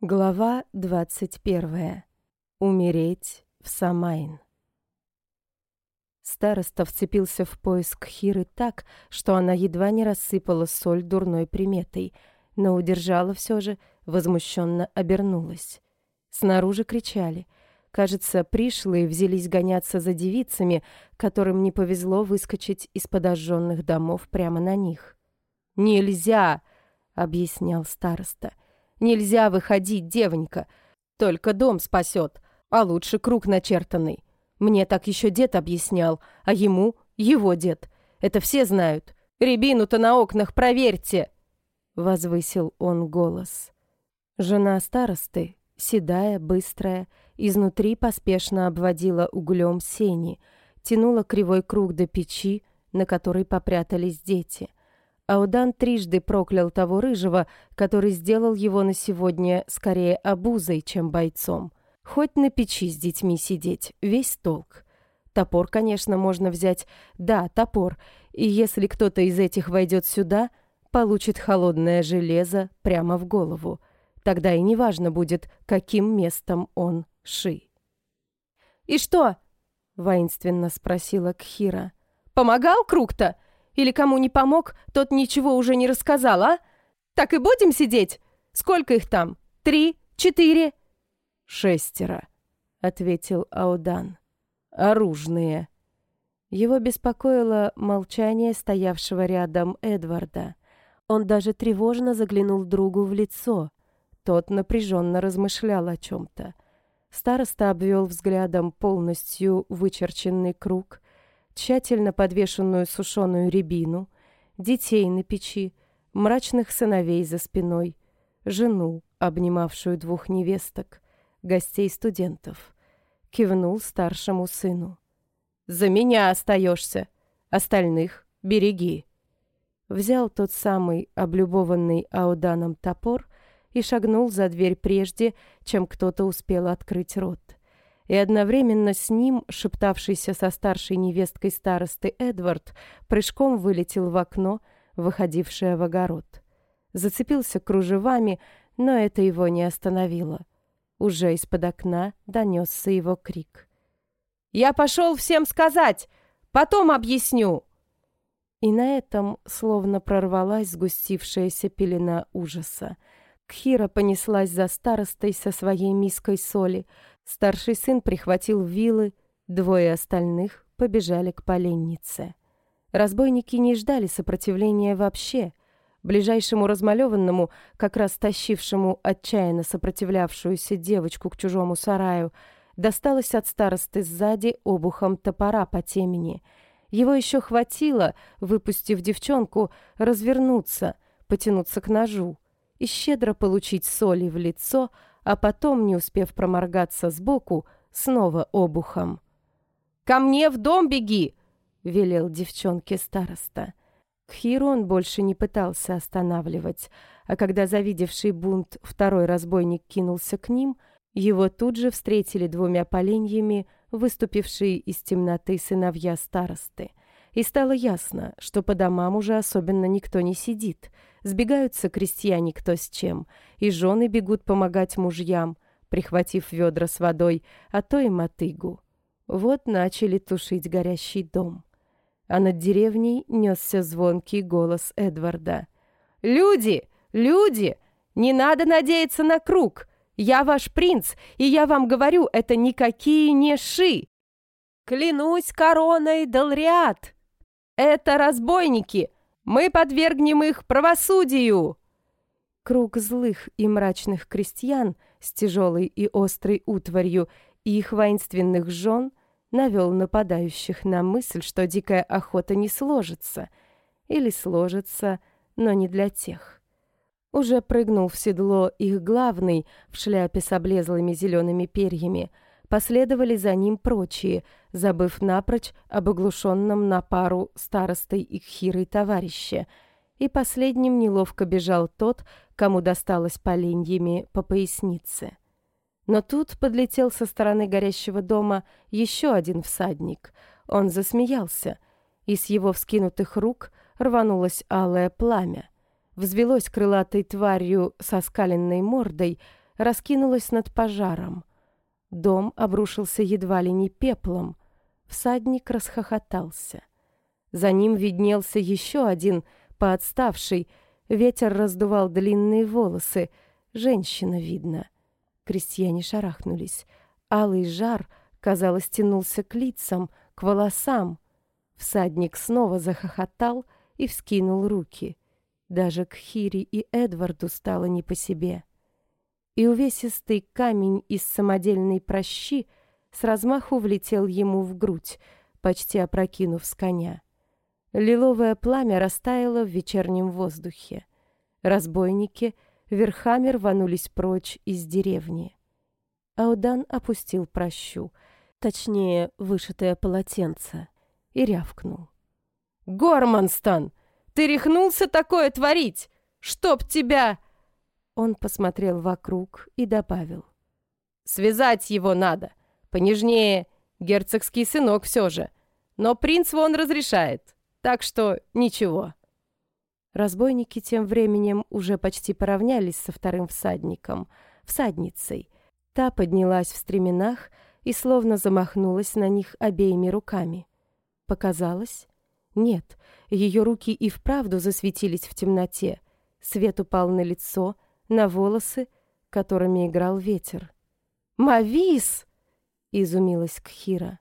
Глава 21. Умереть в Самайн. Староста вцепился в пояс Кхиры так, что она едва не рассыпала соль дурной приметой, но удержала все же, возмущенно обернулась. Снаружи кричали. Кажется, пришлые взялись гоняться за девицами, которым не повезло выскочить из подожженных домов прямо на них. «Нельзя!» — объяснял староста. «Нельзя выходить, девонька. Только дом спасет, а лучше круг начертанный. Мне так еще дед объяснял, а ему его дед. Это все знают. Рябину-то на окнах проверьте!» Возвысил он голос. Жена старосты, седая, быстрая, изнутри поспешно обводила углем сени, тянула кривой круг до печи, на которой попрятались дети. Аудан трижды проклял того рыжего, который сделал его на сегодня скорее обузой, чем бойцом. Хоть на печи с детьми сидеть, весь толк. Топор, конечно, можно взять. Да, топор. И если кто-то из этих войдет сюда, получит холодное железо прямо в голову. Тогда и неважно будет, каким местом он ши. «И что?» — воинственно спросила Кхира. «Помогал круг-то? Или кому не помог, тот ничего уже не рассказал, а? Так и будем сидеть? Сколько их там? 3, 4?» «6», — ответил Аудан. «Оружные». Его беспокоило молчание стоявшего рядом Эдварда. Он даже тревожно заглянул другу в лицо. Тот напряженно размышлял о чем-то. Староста обвел взглядом полностью вычерченный круг, тщательно подвешенную сушеную рябину, детей на печи, мрачных сыновей за спиной, жену, обнимавшую 2 невесток, гостей студентов. Кивнул старшему сыну. «За меня остаешься, остальных береги». Взял тот самый облюбованный Ауданом топор и шагнул за дверь прежде, чем кто-то успел открыть рот. И одновременно с ним, шептавшийся со старшей невесткой старосты Эдвард, прыжком вылетел в окно, выходившее в огород. Зацепился кружевами, но это его не остановило. Уже из-под окна донесся его крик. «Я пошел всем сказать! Потом объясню!» И на этом словно прорвалась сгустившаяся пелена ужаса. Кхира понеслась за старостой со своей миской соли. Старший сын прихватил вилы, 2 остальных побежали к поленнице. Разбойники не ждали сопротивления вообще. Ближайшему размалеванному, как раз тащившему отчаянно сопротивлявшуюся девочку к чужому сараю, досталось от старосты сзади обухом топора по темени. Его еще хватило, выпустив девчонку, развернуться, потянуться к ножу и щедро получить соли в лицо, а потом, не успев проморгаться сбоку, снова обухом. «Ко мне в дом беги!» — велел девчонке староста. Кхиру он больше не пытался останавливать, а когда завидевший бунт второй разбойник кинулся к ним, его тут же встретили 2 поленьями, выступившие из темноты сыновья старосты. И стало ясно, что по домам уже особенно никто не сидит. Сбегаются крестьяне кто с чем, и жены бегут помогать мужьям, прихватив ведра с водой, а то и мотыгу. Вот начали тушить горящий дом. А над деревней несся звонкий голос Эдварда. «Люди! Люди! Не надо надеяться на круг! Я ваш принц, и я вам говорю, это никакие не ши! Клянусь короной Далриат! Это разбойники! Мы подвергнем их правосудию!» Круг злых и мрачных крестьян с тяжелой и острой утварью и их воинственных жен навел нападающих на мысль, что дикая охота не сложится. Или сложится, но не для тех. Уже прыгнул в седло их главный в шляпе с облезлыми зелеными перьями. Последовали за ним прочие, забыв напрочь об оглушенном на пару старостой и Кхирой товарище. И последним неловко бежал тот, кому досталось поленьями по пояснице. Но тут подлетел со стороны горящего дома еще один всадник. Он засмеялся, и с его вскинутых рук рванулось алое пламя. Взвелось крылатой тварью со скаленной мордой, раскинулось над пожаром. Дом обрушился едва ли не пеплом. Всадник расхохотался. За ним виднелся еще один, поотставший. Ветер раздувал длинные волосы. Женщина, видно. Крестьяне шарахнулись. Алый жар, казалось, тянулся к лицам, к волосам. Всадник снова захохотал и вскинул руки. Даже к Хире и Эдварду стало не по себе. И увесистый камень из самодельной пращи с размаху влетел ему в грудь, почти опрокинув с коня. Лиловое пламя растаяло в вечернем воздухе. Разбойники верхами рванулись прочь из деревни. Аодан опустил пращу, точнее, вышитое полотенце, и рявкнул. «Горманстон, ты рехнулся такое творить? Чтоб тебя...» Он посмотрел вокруг и добавил. «Связать его надо. Понежнее, герцогский сынок все же. Но принц вон разрешает, так что ничего». Разбойники тем временем уже почти поравнялись со вторым всадником, всадницей. Та поднялась в стременах и словно замахнулась на них обеими руками. Показалось? Нет, ее руки и вправду засветились в темноте. Свет упал на лицо, на волосы, которыми играл ветер. «Мавис!» — изумилась Кхира.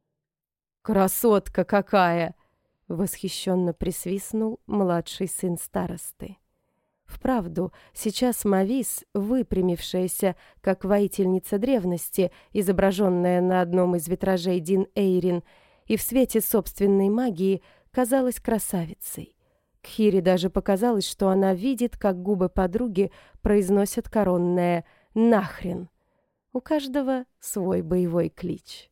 «Красотка какая!» — восхищенно присвистнул младший сын старосты. Вправду, сейчас Мавис, выпрямившаяся, как воительница древности, изображенная на одном из витражей Дин Эйрин, и в свете собственной магии, казалась красавицей. Кхире даже показалось, что она видит, как губы подруги произносят коронное «нахрен». У каждого свой боевой клич.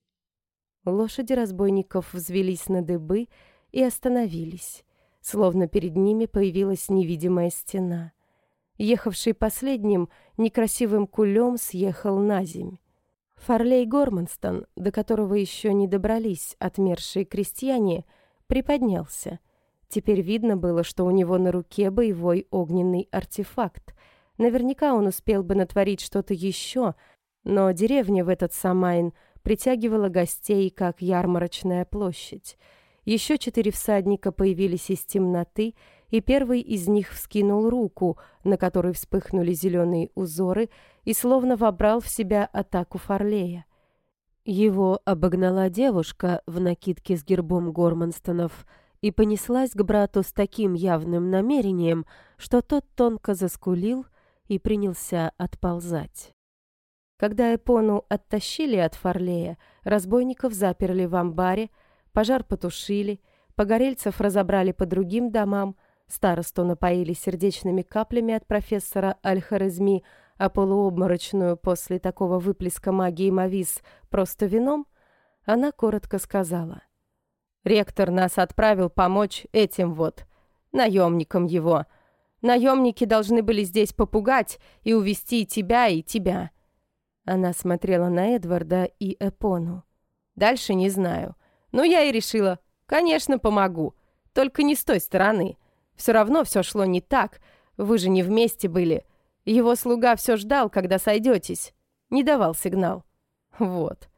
Лошади разбойников взвелись на дыбы и остановились, словно перед ними появилась невидимая стена. Ехавший последним некрасивым кулем съехал наземь. Фарлей Горманстон, до которого еще не добрались отмершие крестьяне, приподнялся. Теперь видно было, что у него на руке боевой огненный артефакт. Наверняка он успел бы натворить что-то еще, но деревня в этот Самайн притягивала гостей, как ярмарочная площадь. Еще 4 всадника появились из темноты, и первый из них вскинул руку, на которой вспыхнули зеленые узоры, и словно вобрал в себя атаку Фарлея. Его обогнала девушка в накидке с гербом Горманстонов и понеслась к брату с таким явным намерением, что тот тонко заскулил и принялся отползать. Когда Эпону оттащили от Фарлея, разбойников заперли в амбаре, пожар потушили, погорельцев разобрали по другим домам, старосту напоили сердечными каплями от профессора Аль-Хорезми, а полуобморочную после такого выплеска магии Мавис просто вином, она коротко сказала: «Ректор нас отправил помочь этим вот, наемникам его. Наемники должны были здесь попугать и увести и тебя, и тебя». Она смотрела на Эдварда и Эпону. «Дальше не знаю. Но я и решила, конечно, помогу. Только не с той стороны. Все равно все шло не так. Вы же не вместе были. Его слуга все ждал, когда сойдетесь. Не давал сигнал. Вот.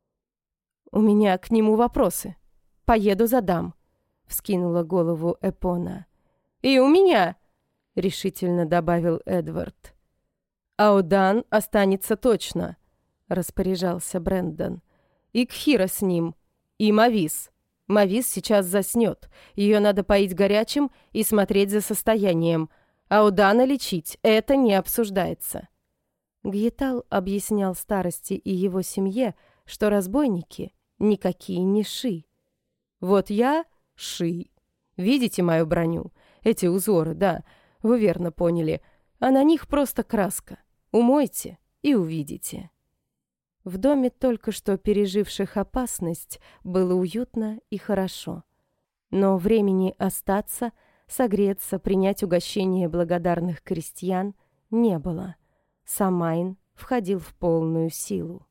У меня к нему вопросы. Поеду задам», — вскинула голову Эпона. «И у меня», — решительно добавил Эдвард. «Аодан останется точно», — распоряжался Брэндон. «И Кхира с ним. И Мавис. Мавис сейчас заснет. Ее надо поить горячим и смотреть за состоянием. Аодана лечить. Это не обсуждается». Гьетал объяснял старости и его семье, что разбойники никакие не ши. «Вот я ши. Видите мою броню? Эти узоры, да, вы верно поняли. А на них просто краска. Умойте и увидите». В доме только что переживших опасность было уютно и хорошо. Но времени остаться, согреться, принять угощение благодарных крестьян не было. Самайн входил в полную силу.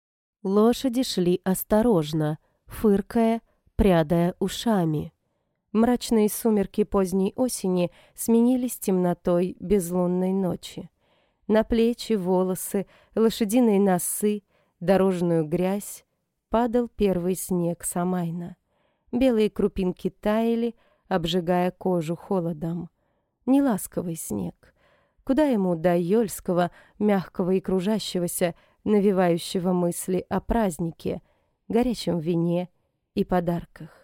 Лошади шли осторожно, фыркая, прядая ушами. Мрачные сумерки поздней осени сменились темнотой безлунной ночи. На плечи, волосы, лошадиные носы, дорожную грязь падал первый снег Самайна. Белые крупинки таяли, обжигая кожу холодом. Неласковый снег. Куда ему до Йольского, мягкого и кружащегося, навевающего мысли о празднике, горячем вине и подарках.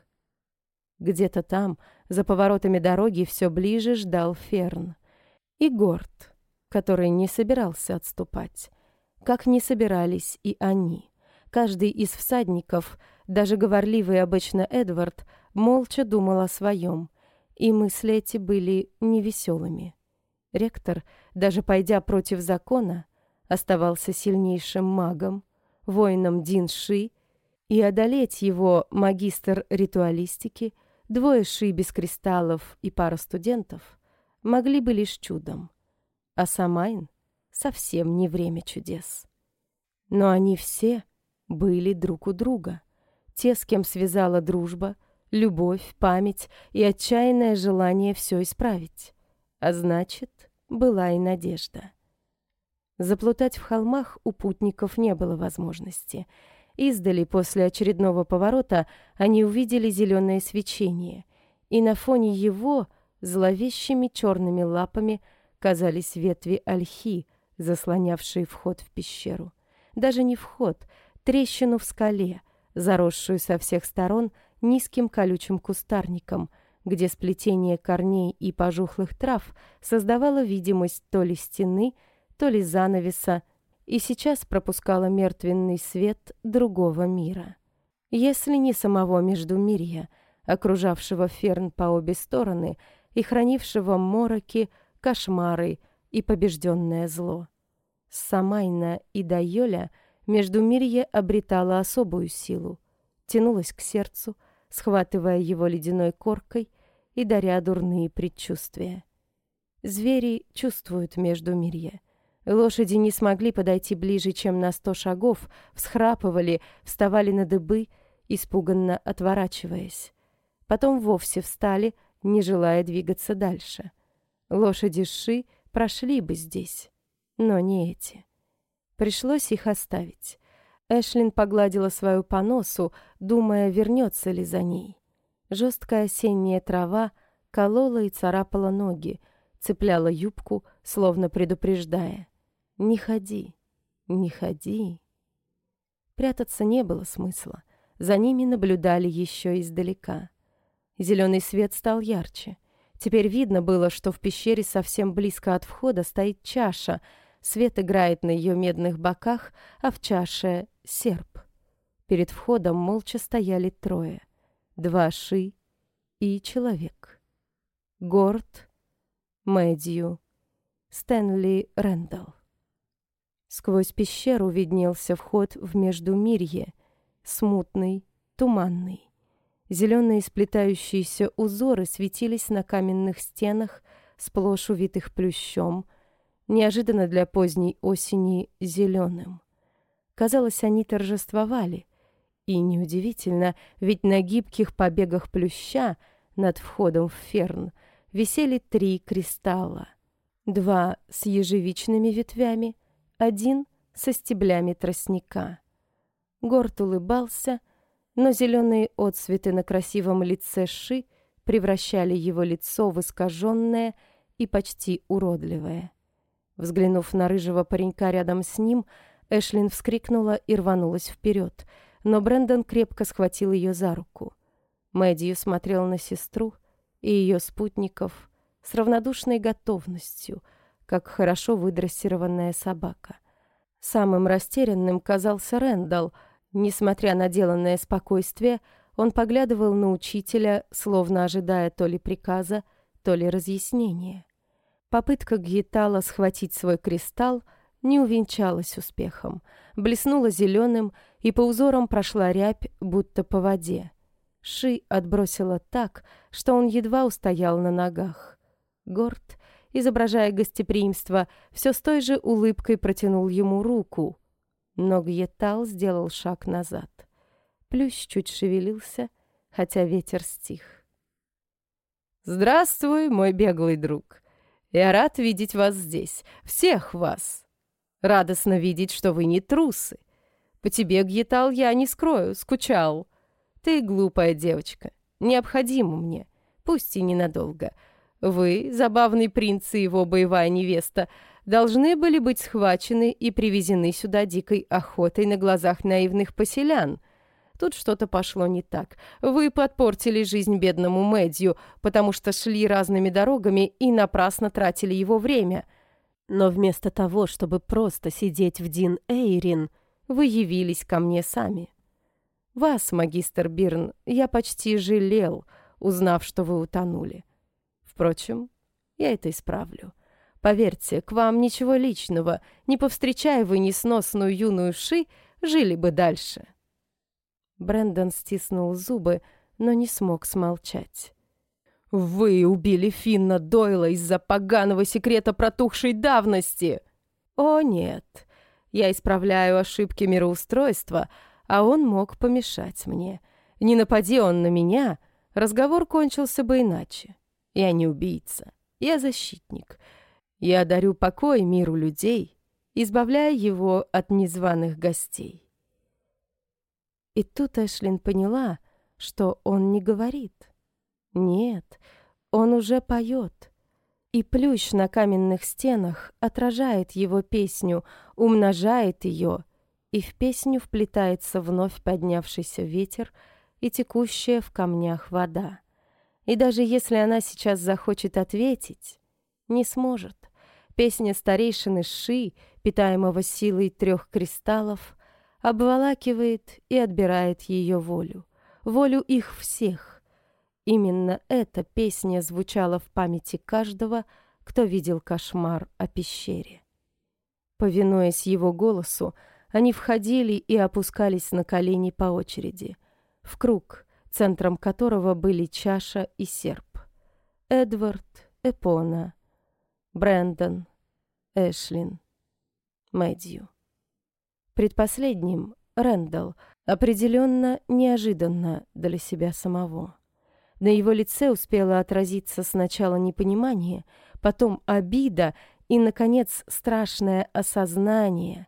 Где-то там, за поворотами дороги, все ближе ждал Ферн. И Горд, который не собирался отступать. Как не собирались и они. Каждый из всадников, даже говорливый обычно Эдвард, молча думал о своем, и мысли эти были невеселыми. Ректор, даже пойдя против закона, оставался сильнейшим магом, воином Дин-Ши, и одолеть его магистр ритуалистики, двое Ши без кристаллов и пара студентов могли бы лишь чудом. А Самайн совсем не время чудес. Но они все были друг у друга. Те, с кем связала дружба, любовь, память и отчаянное желание все исправить. А значит, была и надежда. Заплутать в холмах у путников не было возможности. Издали после очередного поворота они увидели зеленое свечение, и на фоне его зловещими черными лапами казались ветви ольхи, заслонявшие вход в пещеру. Даже не вход, трещину в скале, заросшую со всех сторон низким колючим кустарником, где сплетение корней и пожухлых трав создавало видимость то ли стены, то ли занавеса, и сейчас пропускала мертвенный свет другого мира. Если не самого Междумирья, окружавшего Ферн по обе стороны и хранившего мороки, кошмары и побежденное зло. С Самайна и до Йоля Междумирье обретало особую силу, тянулось к сердцу, схватывая его ледяной коркой и даря дурные предчувствия. Звери чувствуют Междумирье. Лошади не смогли подойти ближе, чем на 100 шагов, всхрапывали, вставали на дыбы, испуганно отворачиваясь. Потом вовсе встали, не желая двигаться дальше. Лошади Ши прошли бы здесь, но не эти. Пришлось их оставить. Эшлин погладила свою по носу, думая, вернется ли за ней. Жесткая осенняя трава колола и царапала ноги, цепляла юбку, словно предупреждая: «Не ходи, не ходи». Прятаться не было смысла. За ними наблюдали еще издалека. Зеленый свет стал ярче. Теперь видно было, что в пещере совсем близко от входа стоит чаша. Свет играет на ее медных боках, а в чаше — серп. Перед входом молча стояли трое. 2 Ши и человек. Горд, Мэдью, Стэнли Рэндалл. Сквозь пещеру виднелся вход в Междумирье, смутный, туманный. Зеленые сплетающиеся узоры светились на каменных стенах, сплошь увитых плющом, неожиданно для поздней осени зеленым. Казалось, они торжествовали. И неудивительно, ведь на гибких побегах плюща над входом в Ферн висели 3 кристалла. 2 с ежевичными ветвями, 1 со стеблями тростника. Горд улыбался, но зеленые отсветы на красивом лице Ши превращали его лицо в искаженное и почти уродливое. Взглянув на рыжего паренька рядом с ним, Эшлин вскрикнула и рванулась вперед, но Брэндон крепко схватил ее за руку. Мэдью смотрел на сестру и ее спутников с равнодушной готовностью, как хорошо выдрессированная собака. Самым растерянным казался Рэндалл. Несмотря на деланное спокойствие, он поглядывал на учителя, словно ожидая то ли приказа, то ли разъяснения. Попытка Гьетала схватить свой кристалл не увенчалась успехом. Блеснула зеленым, и по узорам прошла рябь, будто по воде. Ши отбросила так, что он едва устоял на ногах. Горд, изображая гостеприимство, все с той же улыбкой протянул ему руку. Но Гьетал сделал шаг назад. Плющ чуть шевелился, хотя ветер стих. «Здравствуй, мой беглый друг. Я рад видеть вас здесь, всех вас. Радостно видеть, что вы не трусы. По тебе, Гьетал, я не скрою, скучал. Ты глупая девочка, необходима мне, пусть и ненадолго. Вы, забавный принц и его боевая невеста, должны были быть схвачены и привезены сюда дикой охотой на глазах наивных поселян. Тут что-то пошло не так. Вы подпортили жизнь бедному Мэдью, потому что шли разными дорогами и напрасно тратили его время. Но вместо того, чтобы просто сидеть в Дин-Эйрин, вы явились ко мне сами. Вас, магистр Бирн, я почти жалел, узнав, что вы утонули. Впрочем, я это исправлю. Поверьте, к вам ничего личного. Не повстречая вы несносную юную Ши, жили бы дальше». Брэндон стиснул зубы, но не смог смолчать. «Вы убили Финна Дойла из-за поганого секрета протухшей давности!» «О, нет. Я исправляю ошибки мироустройства, а он мог помешать мне. Не напади он на меня, разговор кончился бы иначе. Я не убийца, я защитник. Я дарю покой миру людей, избавляя его от незваных гостей». И тут Эшлин поняла, что он не говорит. Нет, он уже поет. И плющ на каменных стенах отражает его песню, умножает ее, и в песню вплетается вновь поднявшийся ветер и текущая в камнях вода. И даже если она сейчас захочет ответить, не сможет. Песня старейшины Ши, питаемого силой 3 кристаллов, обволакивает и отбирает ее волю, волю их всех. Именно эта песня звучала в памяти каждого, кто видел кошмар о пещере. Повинуясь его голосу, они входили и опускались на колени по очереди, в круг, центром которого были чаша и серп. Эдвард, Эпона, Брэндон, Эшлин, Мэдью. Предпоследним Рэндалл, определенно неожиданно для себя самого. На его лице успело отразиться сначала непонимание, потом обида и, наконец, страшное осознание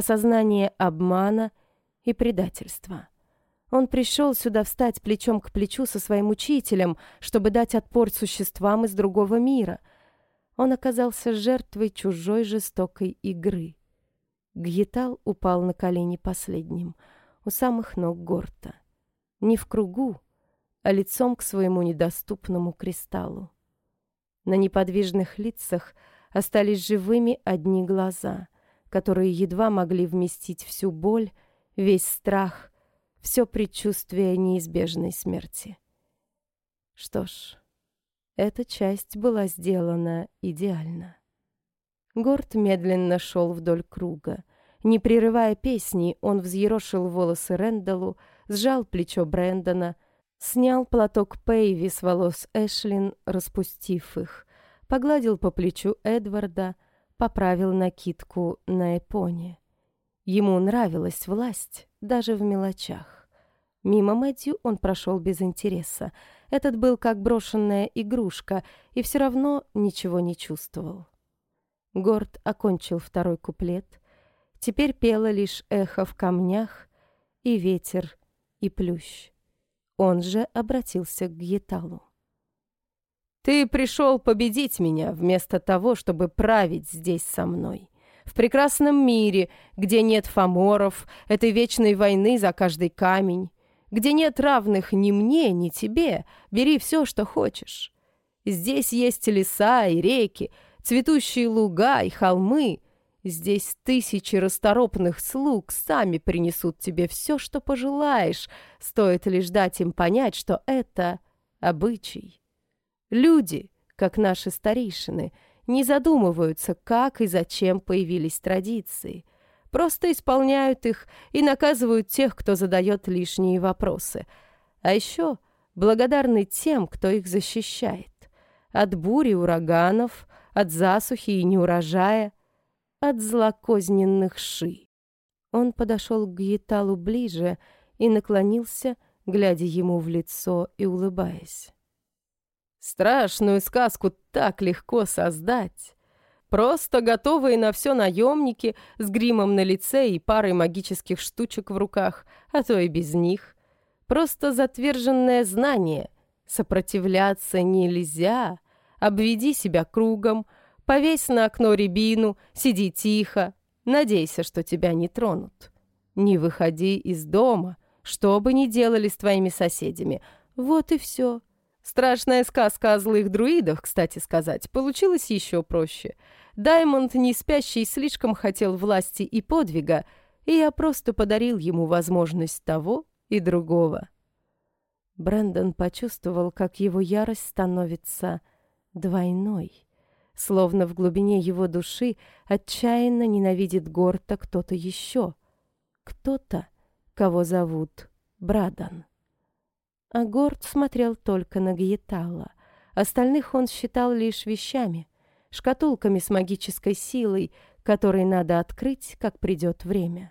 обмана и предательства. Он пришел сюда встать плечом к плечу со своим учителем, чтобы дать отпор существам из другого мира. Он оказался жертвой чужой жестокой игры. Гьетал упал на колени последним, у самых ног Горта. Не в кругу, а лицом к своему недоступному кристаллу. На неподвижных лицах остались живыми одни глаза, которые едва могли вместить всю боль, весь страх, все предчувствие неизбежной смерти. Что ж, эта часть была сделана идеально. Горт медленно шел вдоль круга. Не прерывая песни, он взъерошил волосы Рэндаллу, сжал плечо Брэндона, снял платок Пейви с волос Эшлин, распустив их, погладил по плечу Эдварда, поправил накидку на Эпоне. Ему нравилась власть даже в мелочах. Мимо Мэдью он прошел без интереса. Этот был как брошенная игрушка и все равно ничего не чувствовал. Горд окончил второй куплет. Теперь пело лишь эхо в камнях и ветер, и плющ. Он же обратился к Гьеталу. «Ты пришел победить меня вместо того, чтобы править здесь со мной. В прекрасном мире, где нет фаморов, этой вечной войны за каждый камень, где нет равных ни мне, ни тебе, бери все, что хочешь. Здесь есть леса и реки, цветущие луга и холмы. Здесь тысячи расторопных слуг сами принесут тебе все, что пожелаешь, стоит лишь дать им понять, что это обычай. Люди, как наши старейшины, не задумываются, как и зачем появились традиции. Просто исполняют их и наказывают тех, кто задает лишние вопросы. А еще благодарны тем, кто их защищает. От бури, ураганов, от засухи и неурожая, от злокозненных Ши. Он подошел к Гьеталу ближе и наклонился, глядя ему в лицо и улыбаясь. Страшную сказку так легко создать. Просто готовые на все наемники с гримом на лице и парой магических штучек в руках, а то и без них. Просто затверженное знание. Сопротивляться нельзя. Обведи себя кругом, повесь на окно рябину, сиди тихо, надейся, что тебя не тронут. Не выходи из дома, что бы ни делали с твоими соседями. Вот и все. Страшная сказка о злых друидах, кстати сказать, получилась еще проще. Даймонд, не спящий, слишком хотел власти и подвига, и я просто подарил ему возможность того и другого. Брэндон почувствовал, как его ярость становится двойной. Словно в глубине его души отчаянно ненавидит Горта кто-то еще. Кто-то, кого зовут Брадан. А Горт смотрел только на Гиетала. Остальных он считал лишь вещами, шкатулками с магической силой, которые надо открыть, как придет время.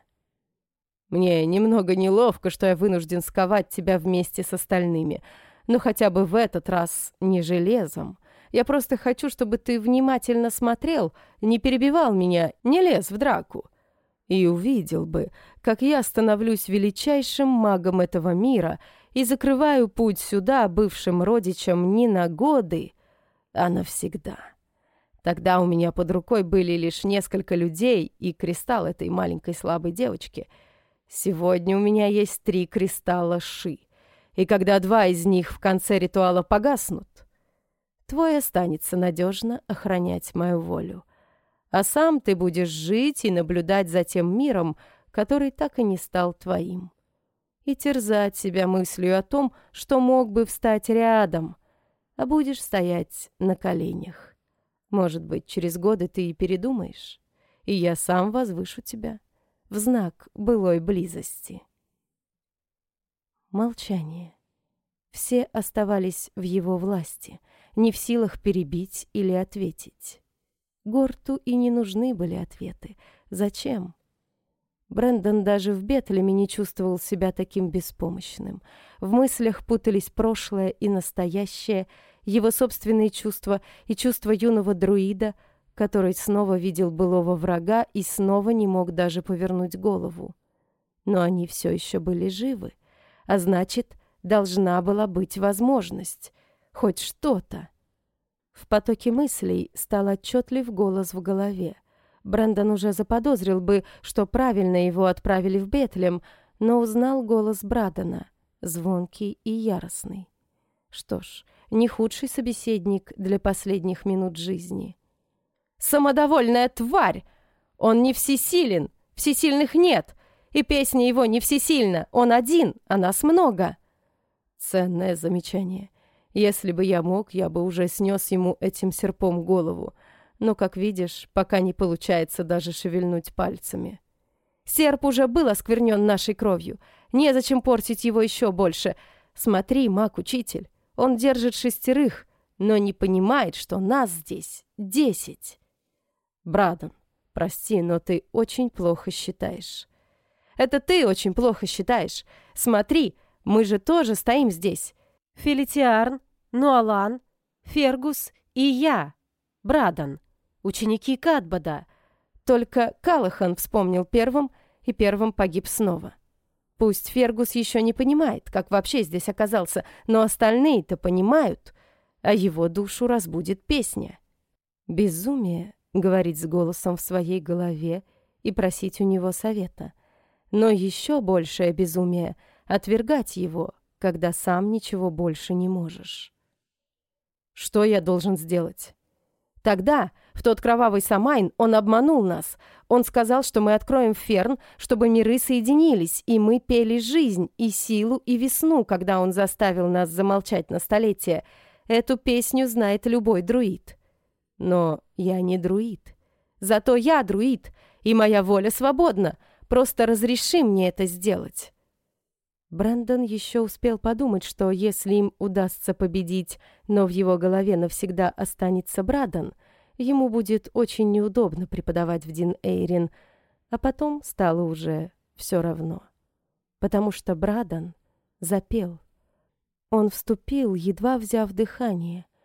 «Мне немного неловко, что я вынужден сковать тебя вместе с остальными, но хотя бы в этот раз не железом. Я просто хочу, чтобы ты внимательно смотрел, не перебивал меня, не лез в драку. И увидел бы, как я становлюсь величайшим магом этого мира и закрываю путь сюда бывшим родичам не на годы, а навсегда. Тогда у меня под рукой были лишь несколько людей и кристалл этой маленькой слабой девочки. Сегодня у меня есть 3 кристалла Ши, и когда 2 из них в конце ритуала погаснут, твой останется надежно охранять мою волю. А сам ты будешь жить и наблюдать за тем миром, который так и не стал твоим. И терзать себя мыслью о том, что мог бы встать рядом, а будешь стоять на коленях. Может быть, через годы ты и передумаешь, и я сам возвышу тебя в знак былой близости. Молчание. Все оставались в его власти, не в силах перебить или ответить. Горту и не нужны были ответы. Зачем? Брэндон даже в Бетлеме не чувствовал себя таким беспомощным. В мыслях путались прошлое и настоящее, его собственные чувства и чувства юного друида, который снова видел былого врага и снова не мог даже повернуть голову. Но они все еще были живы, а значит, должна была быть возможность, хоть что-то. В потоке мыслей стал отчетлив голос в голове. Брэндон уже заподозрил бы, что правильно его отправили в Бетлем, но узнал голос Брадана, звонкий и яростный. Что ж, не худший собеседник для последних минут жизни. «Самодовольная тварь! Он не всесилен, всесильных нет, и песня его не всесильна, он один, а нас много». Ценное замечание. Если бы я мог, я бы уже снес ему этим серпом голову. Но, как видишь, пока не получается даже шевельнуть пальцами. Серп уже был осквернен нашей кровью. Незачем портить его еще больше. Смотри, маг-учитель, он держит 6, но не понимает, что нас здесь 10. Брадан, прости, но ты очень плохо считаешь. Это ты очень плохо считаешь. Смотри, мы же тоже стоим здесь. Фелитиарн, Нуалан, Фергус и я, Брадан, ученики Катбада. Только Калахан вспомнил первым, и первым погиб снова. Пусть Фергус еще не понимает, как вообще здесь оказался, но остальные-то понимают, а его душу разбудит песня. Безумие говорить с голосом в своей голове и просить у него совета. Но еще большее безумие — отвергать его, когда сам ничего больше не можешь. Что я должен сделать? Тогда, в тот кровавый Самайн, он обманул нас. Он сказал, что мы откроем Ферн, чтобы миры соединились, и мы пели жизнь, и силу, и весну, когда он заставил нас замолчать на столетие. Эту песню знает любой друид. Но я не друид. Зато я друид, и моя воля свободна. Просто разреши мне это сделать. Брэндон еще успел подумать, что если им удастся победить, но в его голове навсегда останется Брадан, ему будет очень неудобно преподавать в Дин Эйрин, а потом стало уже все равно. Потому что Брадан запел. Он вступил, едва взяв дыхание.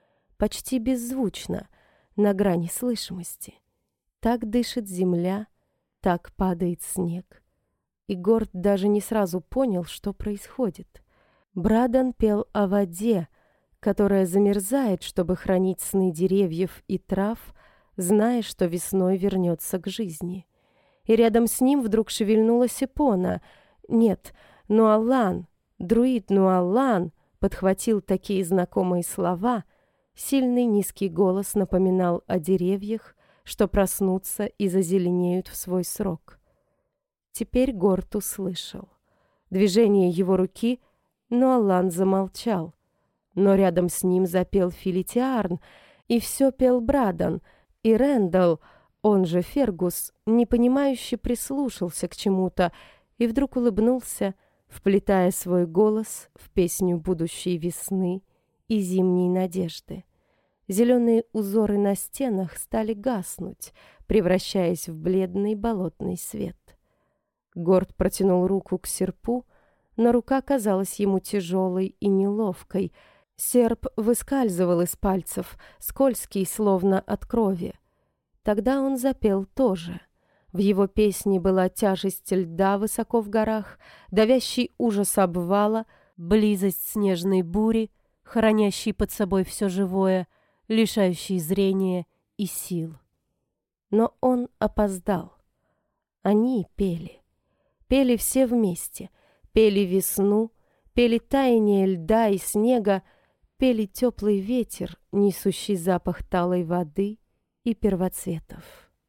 почти беззвучно, на грани слышимости. Так дышит земля, так падает снег. И Горд даже не сразу понял, что происходит. Брадан пел о воде, которая замерзает, чтобы хранить сны деревьев и трав, зная, что весной вернется к жизни. И рядом с ним вдруг шевельнулась Эпона. Нет, Нуалан, друид Нуалан, подхватил такие знакомые слова. Сильный низкий голос напоминал о деревьях, что проснутся и зазеленеют в свой срок. Теперь Горд услышал. Движение его руки, Нуалан замолчал. Но рядом с ним запел Филитиарн, и все пел Брадан, и Рэндалл, он же Фергус, непонимающе прислушался к чему-то и вдруг улыбнулся, вплетая свой голос в песню будущей весны и зимней надежды. Зеленые узоры на стенах стали гаснуть, превращаясь в бледный болотный свет. Горд протянул руку к серпу, но рука казалась ему тяжелой и неловкой. Серп выскальзывал из пальцев, скользкий, словно от крови. Тогда он запел тоже. В его песне была тяжесть льда высоко в горах, давящий ужас обвала, близость снежной бури, хранящий под собой все живое, лишающий зрения и сил. Но он опоздал. Они пели. Пели все вместе. Пели весну, пели таяние льда и снега, пели теплый ветер, несущий запах талой воды и первоцветов.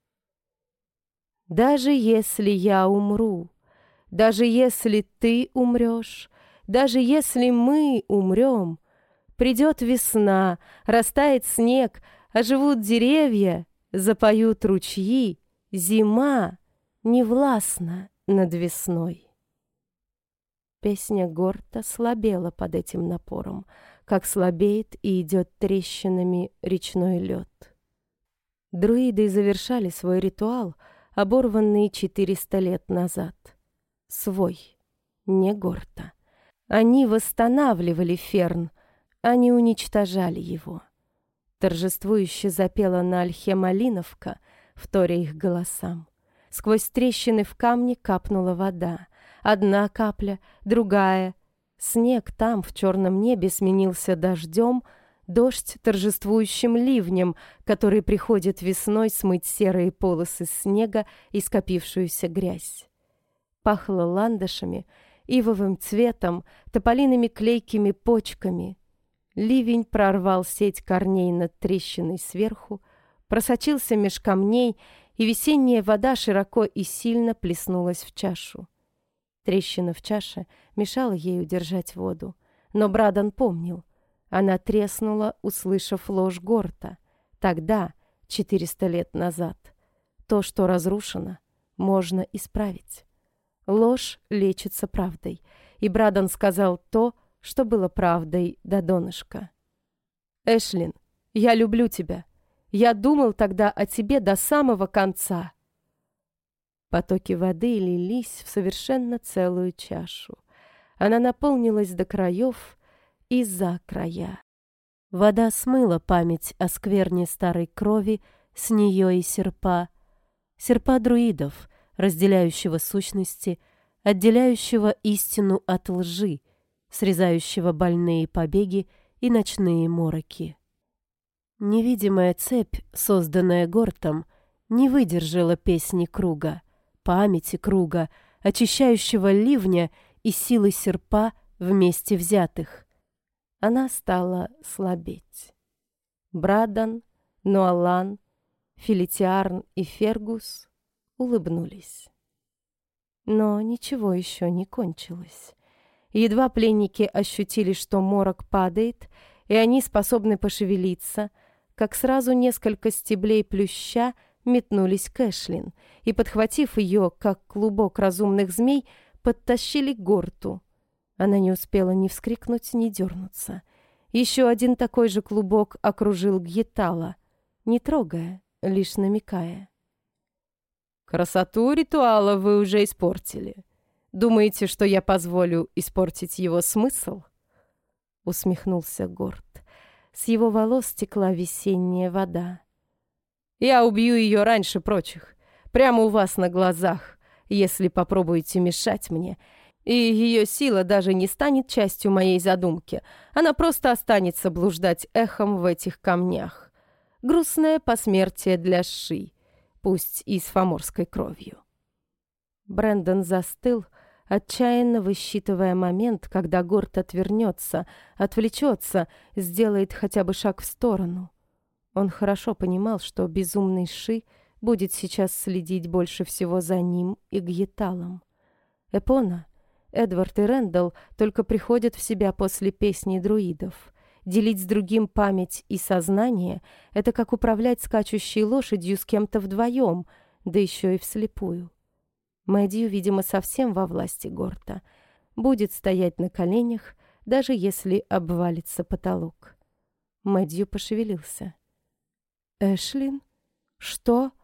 Даже если я умру, даже если ты умрешь, даже если мы умрем, придет весна, растает снег, оживут деревья, запоют ручьи, зима не властна над весной. Песня Горта слабела под этим напором, как слабеет и идет трещинами речной лед. Друиды завершали свой ритуал, оборванный 400 лет назад. Свой, не Горта. Они восстанавливали Ферн, они уничтожали его. Торжествующе запела на ольхе малиновка, вторя их голосам. Сквозь трещины в камне капнула вода. Одна капля, другая. Снег там, в черном небе, сменился дождем, дождь торжествующим ливнем, который приходит весной смыть серые полосы снега и скопившуюся грязь. Пахло ландышами, ивовым цветом, тополиными клейкими почками. Ливень прорвал сеть корней над трещиной сверху, просочился меж камней, и весенняя вода широко и сильно плеснулась в чашу. Трещина в чаше мешала ей удержать воду, но Брадан помнил. Она треснула, услышав ложь Горта. Тогда, 400 лет назад. То, что разрушено, можно исправить. Ложь лечится правдой, и Брадан сказал то, что было правдой до донышка. «Эшлин, я люблю тебя. Я думал тогда о тебе до самого конца». Потоки воды лились в совершенно целую чашу. Она наполнилась до краев и за края. Вода смыла память о скверне старой крови с нее и серпа друидов, разделяющего сущности, отделяющего истину от лжи, срезающего больные побеги и ночные мороки. Невидимая цепь, созданная Гортом, не выдержала песни круга, памяти круга, очищающего ливня и силы серпа вместе взятых. Она стала слабеть. Брадан, Нуалан, Филитиарн и Фергус улыбнулись. Но ничего еще не кончилось. Едва пленники ощутили, что морок падает, и они способны пошевелиться, как сразу несколько стеблей плюща метнулись к Эшлин и, подхватив ее, как клубок разумных змей, подтащили к Горту. Она не успела ни вскрикнуть, ни дернуться. Еще один такой же клубок окружил Гьетала, не трогая, лишь намекая. «Красоту ритуала вы уже испортили. Думаете, что я позволю испортить его смысл?» Усмехнулся Горт. с его волос стекла весенняя вода. «Я убью ее раньше прочих, прямо у вас на глазах, если попробуете мешать мне, и ее сила даже не станет частью моей задумки, она просто останется блуждать эхом в этих камнях. Грустное посмертие для Ши, пусть и с фаморской кровью». Брэндон застыл, отчаянно высчитывая момент, когда Горд отвернется, отвлечется, сделает хотя бы шаг в сторону. Он хорошо понимал, что безумный Ши будет сейчас следить больше всего за ним и Гьеталом. Эпона, Эдвард и Рэндалл только приходят в себя после песни друидов. Делить с другим память и сознание — это как управлять скачущей лошадью с кем-то вдвоем, да еще и вслепую. Мэдью, видимо, совсем во власти Горта. Будет стоять на коленях, даже если обвалится потолок. Мэдью пошевелился. «Эшлин? Что?»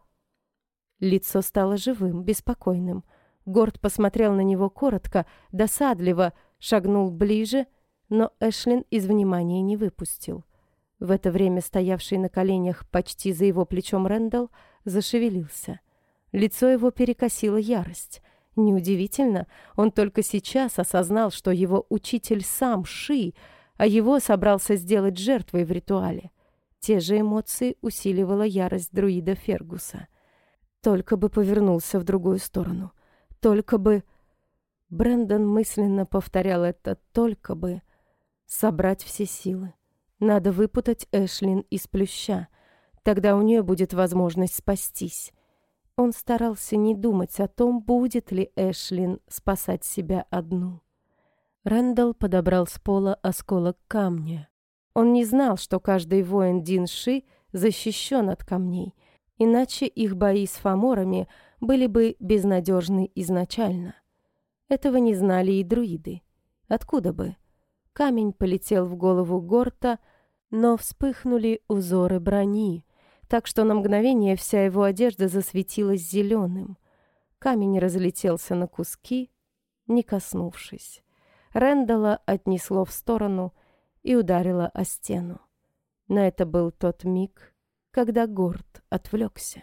Лицо стало живым, беспокойным. Горд посмотрел на него коротко, досадливо, шагнул ближе, но Эшлин из внимания не выпустил. В это время стоявший на коленях почти за его плечом Рэндалл зашевелился. Лицо его перекосило ярость. Неудивительно, он только сейчас осознал, что его учитель сам Ши, а его собрался сделать жертвой в ритуале. Те же эмоции усиливала ярость друида Фергуса. Только бы повернулся в другую сторону. Только бы... Брэндон мысленно повторял это «только бы». Собрать все силы. Надо выпутать Эшлин из плюща. Тогда у нее будет возможность спастись. Он старался не думать о том, будет ли Эшлин спасать себя одну. Рэндалл подобрал с пола осколок камня. Он не знал, что каждый воин Дин-Ши защищен от камней, иначе их бои с фаморами были бы безнадежны изначально. Этого не знали и друиды. Откуда бы? Камень полетел в голову Горта, но вспыхнули узоры брони, так что на мгновение вся его одежда засветилась зеленым. Камень разлетелся на куски, не коснувшись. Рэндалла отнесло в сторону и ударило о стену. Но это был тот миг, когда Горд отвлекся.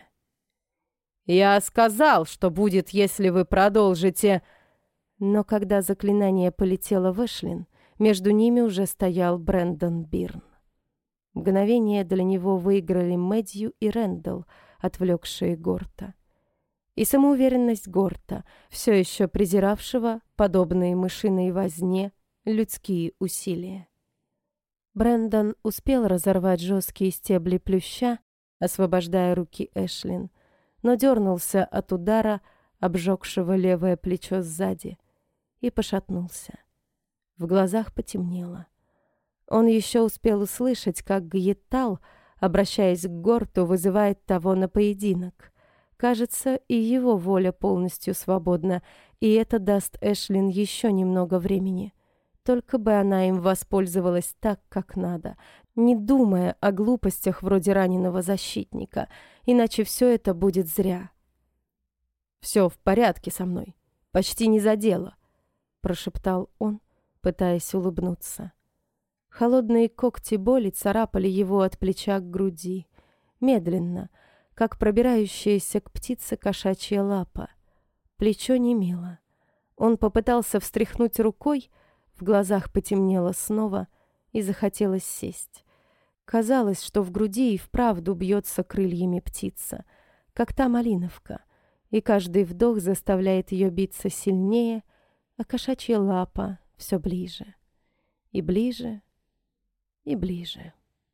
«Я сказал, что будет, если вы продолжите...» Но когда заклинание полетело в Эшлин, между ними уже стоял Брэндон Бирн. Мгновение для него выиграли Мэдью и Рэндалл, отвлекшие Горта. И самоуверенность Горта, все еще презиравшего подобные мышиной возне людские усилия. Брэндон успел разорвать жесткие стебли плюща, освобождая руки Эшлин, но дернулся от удара, обжегшего левое плечо сзади, и пошатнулся. В глазах потемнело. Он еще успел услышать, как Гьетал, обращаясь к Горту, вызывает того на поединок. Кажется, и его воля полностью свободна, и это даст Эшлин еще немного времени. Только бы она им воспользовалась так, как надо, не думая о глупостях вроде раненого защитника, иначе все это будет зря. «Все в порядке со мной, почти не задело», — прошептал он, пытаясь улыбнуться. Холодные когти боли царапали его от плеча к груди. Медленно, как пробирающаяся к птице кошачья лапа. Плечо немело. Он попытался встряхнуть рукой, в глазах потемнело снова и захотелось сесть. Казалось, что в груди и вправду бьется крыльями птица, как та малиновка, и каждый вдох заставляет ее биться сильнее, а кошачья лапа все ближе. И ближе, и ближе.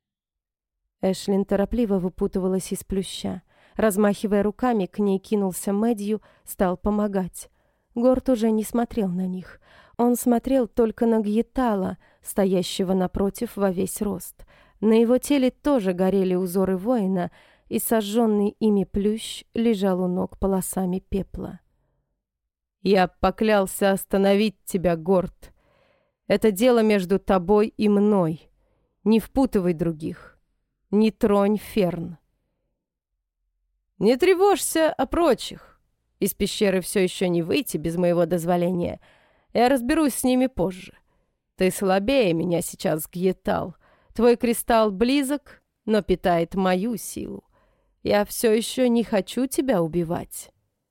Эшлин торопливо выпутывалась из плюща. Размахивая руками, к ней кинулся Мэдью, стал помогать. Горд уже не смотрел на них. Он смотрел только на Гьетала, стоящего напротив во весь рост. На его теле тоже горели узоры воина, и сожженный ими плющ лежал у ног полосами пепла. «Я поклялся остановить тебя, Горд. Это дело между тобой и мной. Не впутывай других. Не тронь Ферн». «Не тревожься о прочих. Из пещеры все еще не выйти без моего дозволения. Я разберусь с ними позже. Ты слабее меня сейчас, Гьетал. Твой кристалл близок, но питает мою силу. Я все еще не хочу тебя убивать».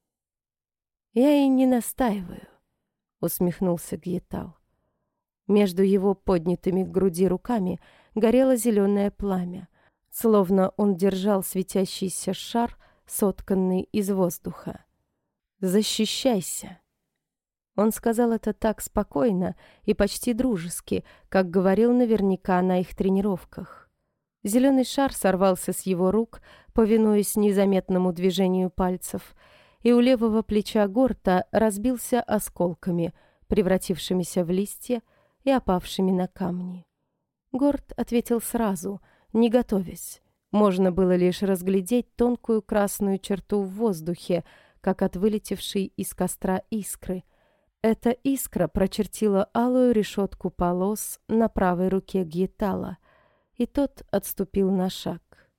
«Я и не настаиваю», — усмехнулся Гьетал. Между его поднятыми к груди руками горело зеленое пламя, словно он держал светящийся шар, сотканный из воздуха. «Защищайся!» Он сказал это так спокойно и почти дружески, как говорил наверняка на их тренировках. Зеленый шар сорвался с его рук, повинуясь незаметному движению пальцев, и у левого плеча Горта разбился осколками, превратившимися в листья и опавшими на камни. Горт ответил сразу, не готовясь. Можно было лишь разглядеть тонкую красную черту в воздухе, как от вылетевшей из костра искры. Эта искра прочертила алую решетку полос на правой руке Гьетала, и тот отступил на шаг.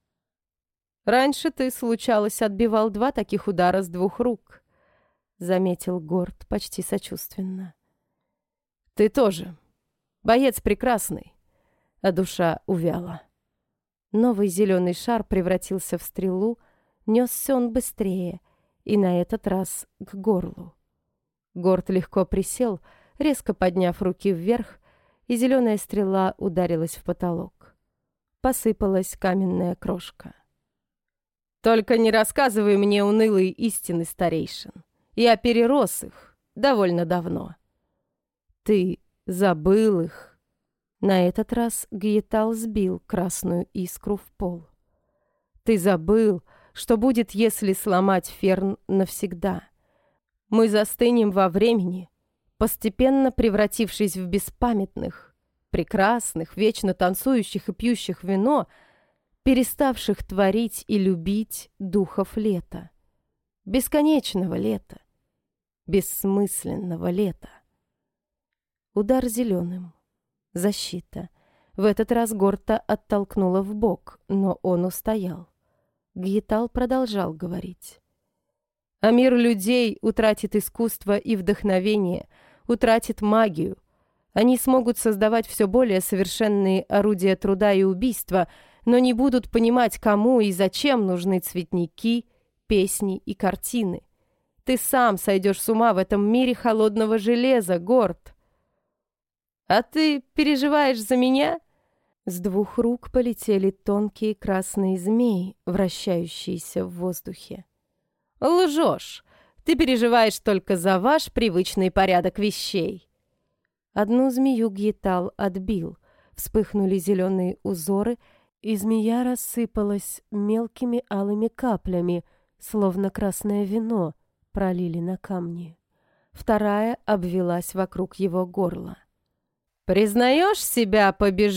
«Раньше ты, случалось, отбивал 2 таких удара с 2 рук», — заметил Горт почти сочувственно. «Ты тоже. Боец прекрасный, а душа увяла». Новый зеленый шар превратился в стрелу, несся он быстрее, и на этот раз к горлу. Горт легко присел, резко подняв руки вверх, и зеленая стрела ударилась в потолок. Посыпалась каменная крошка. «Только не рассказывай мне унылые истины, старейшин. Я перерос их довольно давно». «Ты забыл их». На этот раз Гьетал сбил красную искру в пол. «Ты забыл, что будет, если сломать Ферн навсегда. Мы застынем во времени, постепенно превратившись в беспамятных, прекрасных, вечно танцующих и пьющих вино, переставших творить и любить духов лета. Бесконечного лета. Бессмысленного лета». Удар зеленым. Защита. В этот раз Горта оттолкнула в бок, но он устоял. Гьетал продолжал говорить. «А мир людей утратит искусство и вдохновение, утратит магию. Они смогут создавать все более совершенные орудия труда и убийства, но не будут понимать, кому и зачем нужны цветники, песни и картины. Ты сам сойдешь с ума в этом мире холодного железа, Горт». «А ты переживаешь за меня?» С 2 рук полетели тонкие красные змеи, вращающиеся в воздухе. «Лжешь! Ты переживаешь только за ваш привычный порядок вещей». Одну змею Гьетал отбил, вспыхнули зеленые узоры, и змея рассыпалась мелкими алыми каплями, словно красное вино пролили на камни. Вторая обвелась вокруг его горла. «Признаешь себя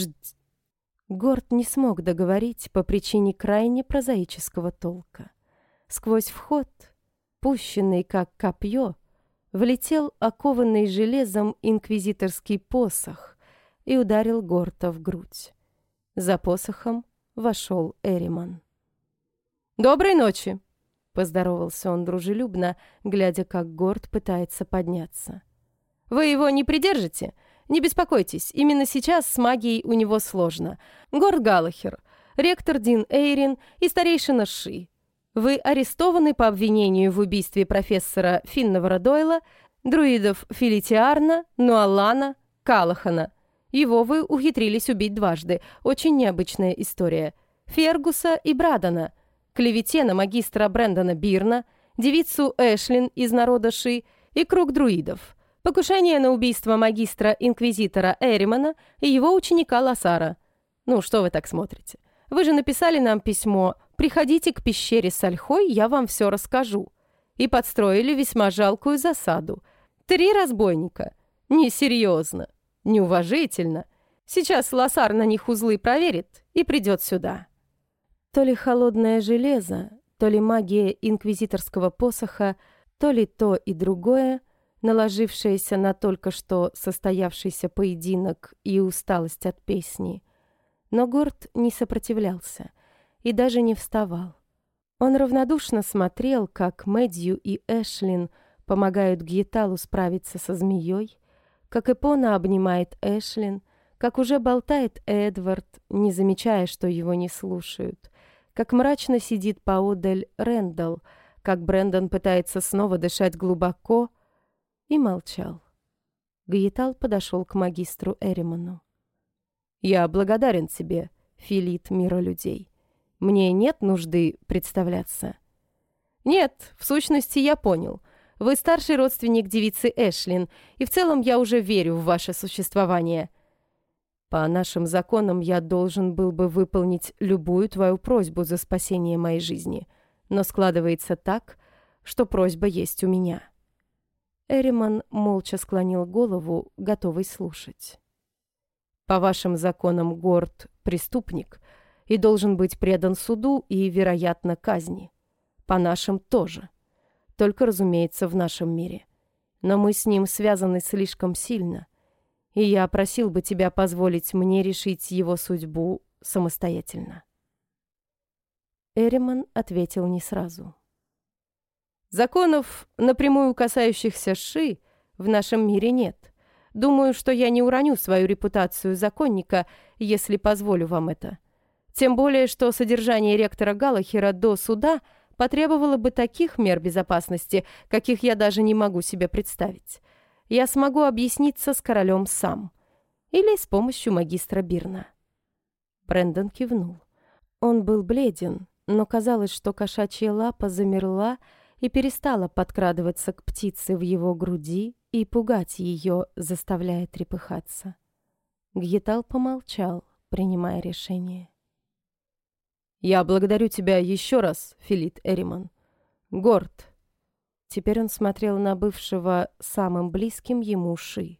Горт не смог договорить по причине крайне прозаического толка. Сквозь вход, пущенный как копье, влетел окованный железом инквизиторский посох и ударил Горта в грудь. За посохом вошел Эриман. «Доброй ночи!» — поздоровался он дружелюбно, глядя, как Горт пытается подняться. «Вы его не придержите? Не беспокойтесь, именно сейчас с магией у него сложно. Горд Галлахер, ректор Дин Эйрин и старейшина Ши. Вы арестованы по обвинению в убийстве профессора Финновара Дойла, друидов Филитиарна, Нуалана, Калахана. Его вы ухитрились убить дважды. Очень необычная история. Фергуса и Брадана. Клевете на магистра Брэндона Бирна, девицу Эшлин из народа Ши и круг друидов. Покушение на убийство магистра-инквизитора Эримана и его ученика Лассара. Ну, что вы так смотрите? Вы же написали нам письмо «Приходите к пещере с ольхой, я вам все расскажу». И подстроили весьма жалкую засаду. 3 разбойника. Несерьезно. Неуважительно. Сейчас Лассар на них узлы проверит и придет сюда. То ли холодное железо, то ли магия инквизиторского посоха, то ли то и другое, наложившаяся на только что состоявшийся поединок и усталость от песни. Но Горд не сопротивлялся и даже не вставал. Он равнодушно смотрел, как Мэдью и Эшлин помогают Гьеталу справиться со змеей, как Эпона обнимает Эшлин, как уже болтает Эдвард, не замечая, что его не слушают, как мрачно сидит поодаль Рэндалл, как Брэндон пытается снова дышать глубоко, и молчал. Гьетал подошел к магистру Эриману. «Я благодарен тебе, Филит мира людей. Мне нет нужды представляться». «Нет, в сущности, я понял. Вы старший родственник девицы Эшлин, и в целом я уже верю в ваше существование. По нашим законам я должен был бы выполнить любую твою просьбу за спасение моей жизни, но складывается так, что просьба есть у меня». Эриман молча склонил голову, готовый слушать. «По вашим законам Горд — преступник и должен быть предан суду и, вероятно, казни. По нашим тоже. Только, разумеется, в нашем мире. Но мы с ним связаны слишком сильно, и я просил бы тебя позволить мне решить его судьбу самостоятельно». Эриман ответил не сразу. «Законов, напрямую касающихся Ши, в нашем мире нет. Думаю, что я не уроню свою репутацию законника, если позволю вам это. Тем более, что содержание ректора Галлахера до суда потребовало бы таких мер безопасности, каких я даже не могу себе представить. Я смогу объясниться с королем сам. Или с помощью магистра Бирна». Брэндон кивнул. Он был бледен, но казалось, что кошачья лапа замерла и перестала подкрадываться к птице в его груди и пугать ее, заставляя трепыхаться. Гьетал помолчал, принимая решение. «Я благодарю тебя еще раз, Филит Эриман. Горд». Теперь он смотрел на бывшего самым близким ему Ши.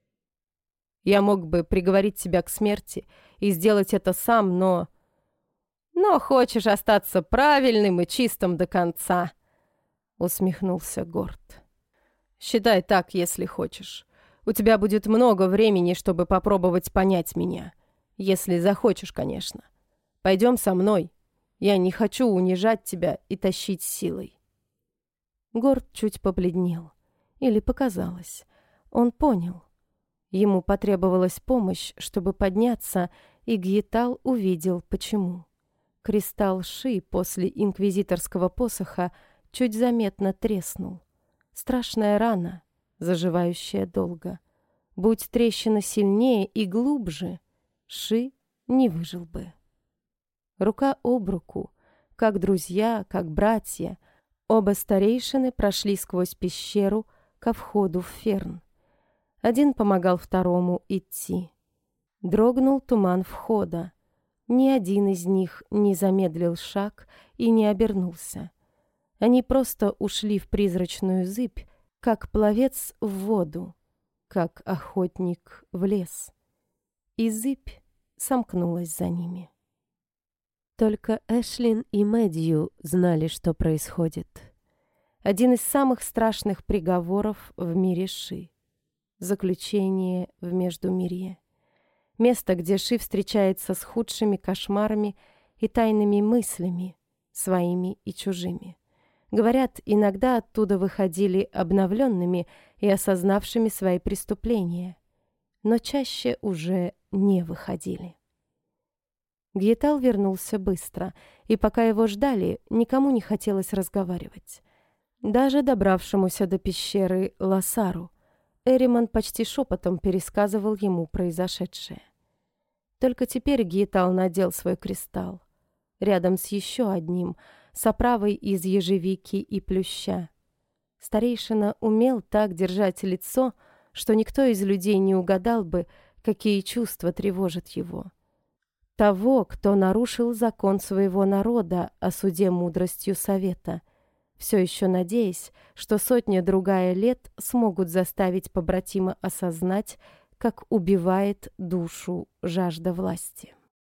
«Я мог бы приговорить тебя к смерти и сделать это сам, но... Но хочешь остаться правильным и чистым до конца», — усмехнулся Горд. «Считай так, если хочешь. У тебя будет много времени, чтобы попробовать понять меня. Если захочешь, конечно. Пойдем со мной. Я не хочу унижать тебя и тащить силой». Горд чуть побледнел. Или показалось. Он понял. Ему потребовалась помощь, чтобы подняться, и Гьетал увидел, почему. Кристалл Ши после инквизиторского посоха чуть заметно треснул. Страшная рана, заживающая долго. Будь трещина сильнее и глубже, Ши не выжил бы. Рука об руку, как друзья, как братья, оба старейшины прошли сквозь пещеру ко входу в Ферн. Один помогал второму идти. Дрогнул туман входа. Ни один из них не замедлил шаг и не обернулся. Они просто ушли в призрачную зыбь, как пловец в воду, как охотник в лес. И зыбь сомкнулась за ними. Только Эшлин и Мэдью знали, что происходит. Один из самых страшных приговоров в мире Ши. Заключение в Междумирье. Место, где Ши встречается с худшими кошмарами и тайными мыслями, своими и чужими. Говорят, иногда оттуда выходили обновленными и осознавшими свои преступления, но чаще уже не выходили. Гьетал вернулся быстро, и пока его ждали, никому не хотелось разговаривать. Даже добравшемуся до пещеры Лассару Эриман почти шепотом пересказывал ему произошедшее. Только теперь Гьетал надел свой кристалл, рядом с еще одним, с оправой из ежевики и плюща. Старейшина умел так держать лицо, что никто из людей не угадал бы, какие чувства тревожат его. Того, кто нарушил закон своего народа о суде мудростью совета, все еще надеясь, что сотня-другая лет смогут заставить побратима осознать, как убивает душу жажда власти.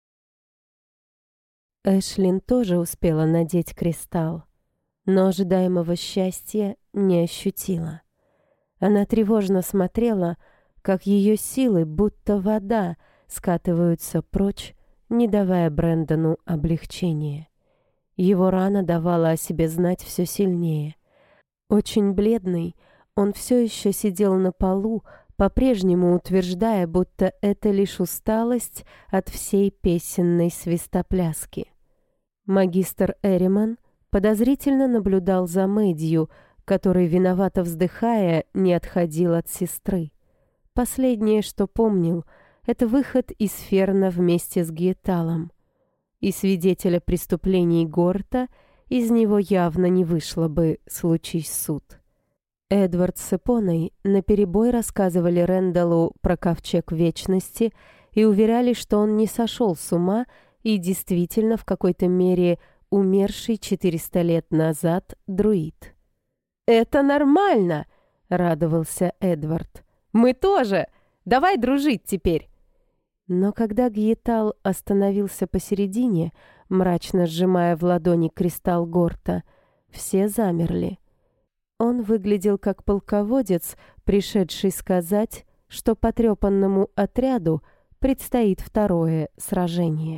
Эшлин тоже успела надеть кристалл, но ожидаемого счастья не ощутила. Она тревожно смотрела, как ее силы, будто вода, скатываются прочь, не давая Брэндону облегчения. Его рана давала о себе знать все сильнее. Очень бледный, он все еще сидел на полу, по-прежнему утверждая, будто это лишь усталость от всей песенной свистопляски. Магистр Эриман подозрительно наблюдал за Мэдью, который, виновато вздыхая, не отходил от сестры. Последнее, что помнил, это выход из Ферна вместе с Гиеталом. И свидетеля преступлений Горта из него явно не вышло бы, случись суд. Эдвард с Эпоной наперебой рассказывали Рэндаллу про ковчег вечности и уверяли, что он не сошел с ума и действительно в какой-то мере умерший 400 лет назад друид. «Это нормально!» — радовался Эдвард. «Мы тоже! Давай дружить теперь!» Но когда Гиетал остановился посередине, мрачно сжимая в ладони кристалл Горта, все замерли. Он выглядел как полководец, пришедший сказать, что потрепанному отряду предстоит второе сражение.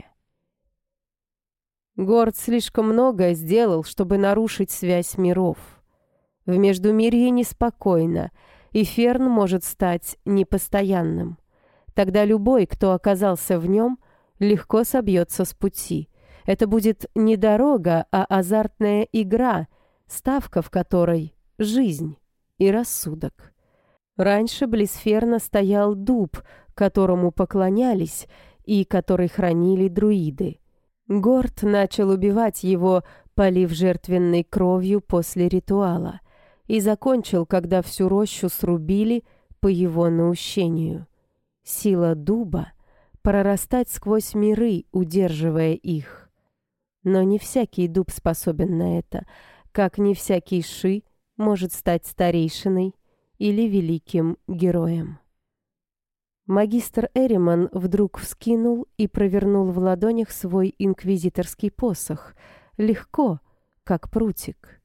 Горд слишком многое сделал, чтобы нарушить связь миров. В Междумирье неспокойно, и Ферн может стать непостоянным. Тогда любой, кто оказался в нем, легко собьется с пути. Это будет не дорога, а азартная игра, ставка в которой — жизнь и рассудок. Раньше близ Ферна стоял дуб, которому поклонялись и который хранили друиды. Горд начал убивать его, полив жертвенной кровью после ритуала, и закончил, когда всю рощу срубили по его наущению. Сила дуба — прорастать сквозь миры, удерживая их. Но не всякий дуб способен на это, как не всякий ши может стать старейшиной или великим героем. Магистр Эриман вдруг вскинул и провернул в ладонях свой инквизиторский посох, легко, как прутик.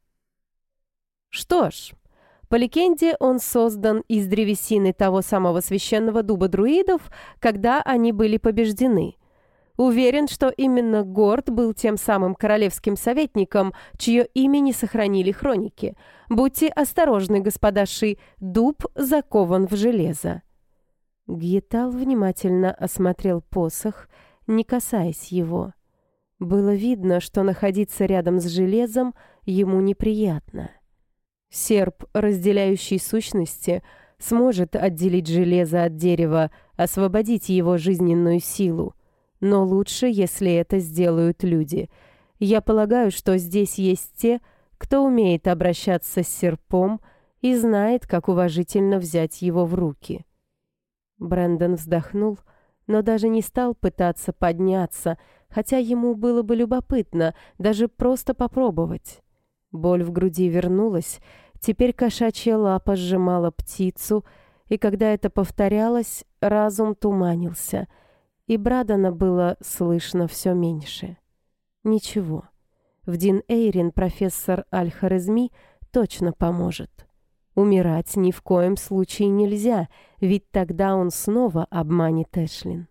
Что ж, по легенде, он создан из древесины того самого священного дуба друидов, когда они были побеждены. Уверен, что именно Горд был тем самым королевским советником, чье имя не сохранили хроники. Будьте осторожны, господа Ши, дуб закован в железо. Гиетал внимательно осмотрел посох, не касаясь его. Было видно, что находиться рядом с железом ему неприятно. Серп, разделяющий сущности, сможет отделить железо от дерева, освободить его жизненную силу. Но лучше, если это сделают люди. Я полагаю, что здесь есть те, кто умеет обращаться с серпом и знает, как уважительно взять его в руки. Брэндон вздохнул, но даже не стал пытаться подняться, хотя ему было бы любопытно даже просто попробовать. Боль в груди вернулась, теперь кошачья лапа сжимала птицу, и когда это повторялось, разум туманился, и Брадана было слышно все меньше. Ничего, в Дин-Эйрин профессор Аль-Хорезми точно поможет. Умирать ни в коем случае нельзя, ведь тогда он снова обманет Эшлин.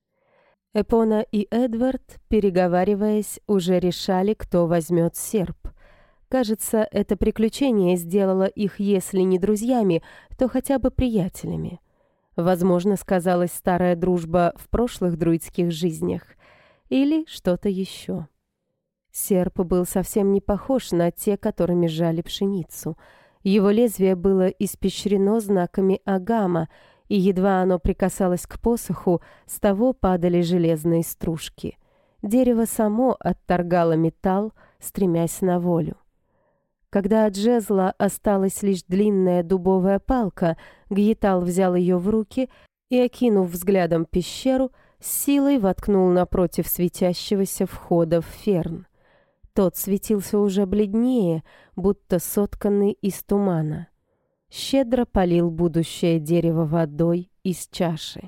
Эпона и Эдвард, переговариваясь, уже решали, кто возьмет серп. Кажется, это приключение сделало их, если не друзьями, то хотя бы приятелями. Возможно, сказалась старая дружба в прошлых друидских жизнях. Или что-то еще. Серп был совсем не похож на те, которыми жали пшеницу. Его лезвие было испещрено знаками агама, и едва оно прикасалось к посоху, с того падали железные стружки. Дерево само отторгало металл, стремясь на волю. Когда от жезла осталась лишь длинная дубовая палка, Гиетал взял ее в руки и, окинув взглядом пещеру, с силой воткнул напротив светящегося входа в Ферн. Тот светился уже бледнее, будто сотканный из тумана. Щедро полил будущее дерево водой из чаши.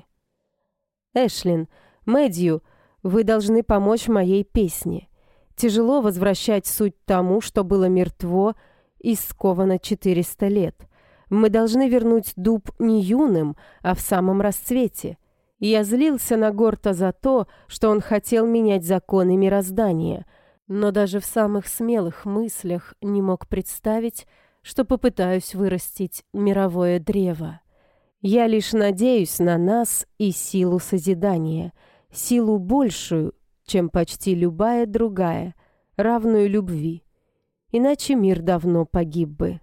«Эшлин, Мэдью, вы должны помочь моей песне. Тяжело возвращать суть тому, что было мертво и сковано 400 лет. Мы должны вернуть дуб не юным, а в самом расцвете. Я злился на Горта за то, что он хотел менять законы мироздания, но даже в самых смелых мыслях не мог представить, что попытаюсь вырастить мировое древо. Я лишь надеюсь на нас и силу созидания, силу большую, чем почти любая другая, равную любви. Иначе мир давно погиб бы.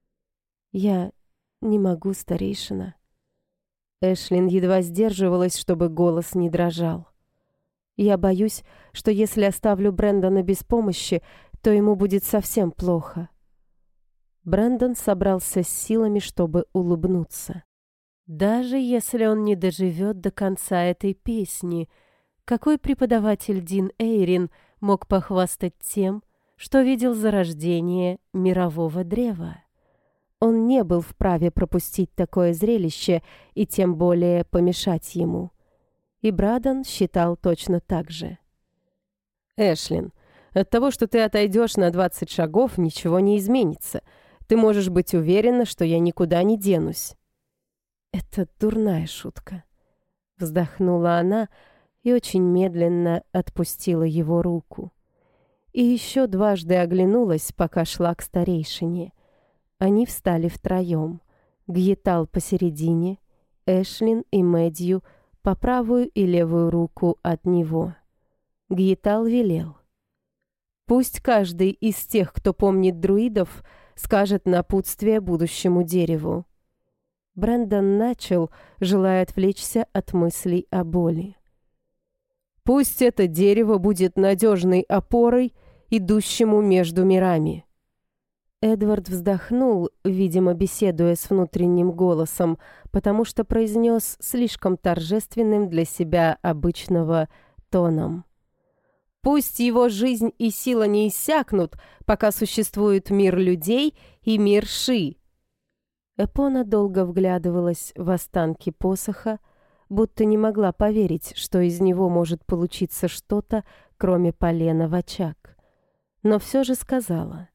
Я не могу, старейшина. Эшлин едва сдерживалась, чтобы голос не дрожал. Я боюсь, что если оставлю Брэндона без помощи, то ему будет совсем плохо. Брэндон собрался с силами, чтобы улыбнуться. Даже если он не доживет до конца этой песни, какой преподаватель Дин Эйрин мог похвастать тем, что видел зарождение мирового древа? Он не был вправе пропустить такое зрелище и тем более помешать ему. И Брадон считал точно так же. «Эшлин, от того, что ты отойдешь на 20 шагов, ничего не изменится. Ты можешь быть уверена, что я никуда не денусь». «Это дурная шутка», — вздохнула она и очень медленно отпустила его руку. И еще дважды оглянулась, пока шла к старейшине. Они встали втроем. Гьетал посередине, Эшлин и Мэдью по правую и левую руку от него. Гьетал велел: «Пусть каждый из тех, кто помнит друидов, скажет напутствие будущему дереву». Брэндон начал, желая отвлечься от мыслей о боли. «Пусть это дерево будет надежной опорой, идущему между мирами». Эдвард вздохнул, видимо, беседуя с внутренним голосом, потому что произнес слишком торжественным для себя обычного тоном: «Пусть его жизнь и сила не иссякнут, пока существует мир людей и мир Ши». Эпона долго вглядывалась в останки посоха, будто не могла поверить, что из него может получиться что-то, кроме полена в очаг. Но все же сказала: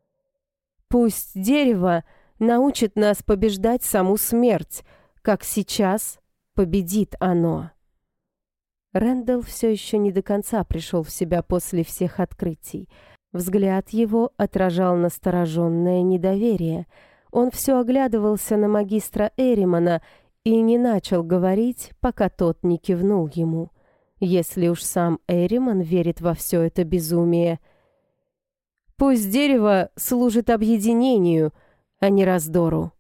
«Пусть дерево научит нас побеждать саму смерть, как сейчас победит оно». Рэндалл все еще не до конца пришел в себя после всех открытий. Взгляд его отражал настороженное недоверие. Он все оглядывался на магистра Эримана и не начал говорить, пока тот не кивнул ему. Если уж сам Эриман верит во все это безумие. «Пусть дерево служит объединению, а не раздору».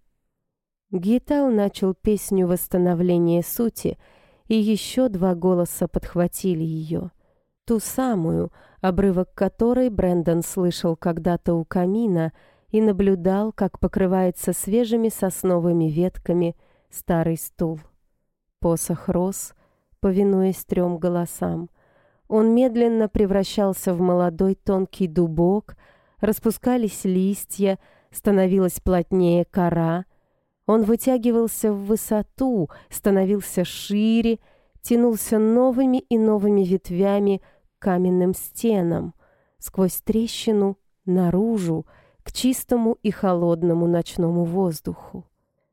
Гьетал начал песню восстановления сути, и еще два голоса подхватили ее. Ту самую, обрывок которой Брэндон слышал когда-то у камина и наблюдал, как покрывается свежими сосновыми ветками старый стул. Посох рос, повинуясь трем голосам. Он медленно превращался в молодой тонкий дубок, распускались листья, становилась плотнее кора. Он вытягивался в высоту, становился шире, тянулся новыми и новыми ветвями к каменным стенам, сквозь трещину наружу, к чистому и холодному ночному воздуху.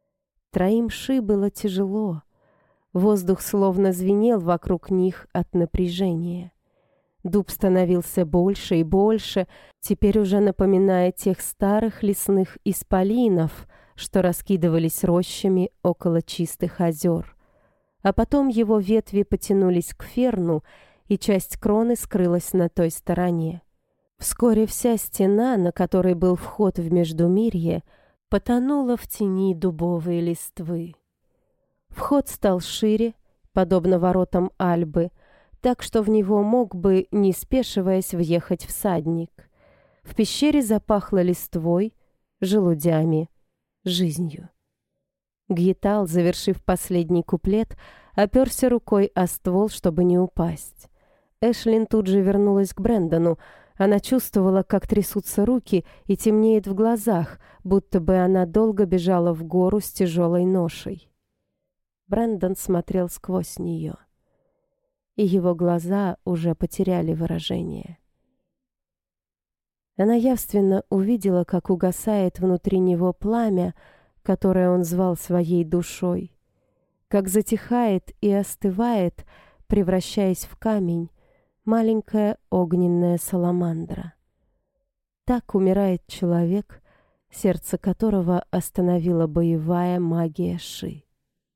Троим Ши было тяжело. Воздух словно звенел вокруг них от напряжения. Дуб становился больше и больше, теперь уже напоминая тех старых лесных исполинов, что раскидывались рощами около чистых озер. А потом его ветви потянулись к ферну, и часть кроны скрылась на той стороне. Вскоре вся стена, на которой был вход в Междумирье, потонула в тени дубовой листвы. Вход стал шире, подобно воротам Альбы, так что в него мог бы, не спешиваясь, въехать всадник. В пещере запахло листвой, желудями, жизнью. Гьетал, завершив последний куплет, оперся рукой о ствол, чтобы не упасть. Эшлин тут же вернулась к Брэндону. Она чувствовала, как трясутся руки и темнеет в глазах, будто бы она долго бежала в гору с тяжелой ношей. Брэндон смотрел сквозь нее, и его глаза уже потеряли выражение. Она явственно увидела, как угасает внутри него пламя, которое он звал своей душой, как затихает и остывает, превращаясь в камень, маленькая огненная саламандра. Так умирает человек, сердце которого остановила боевая магия Ши.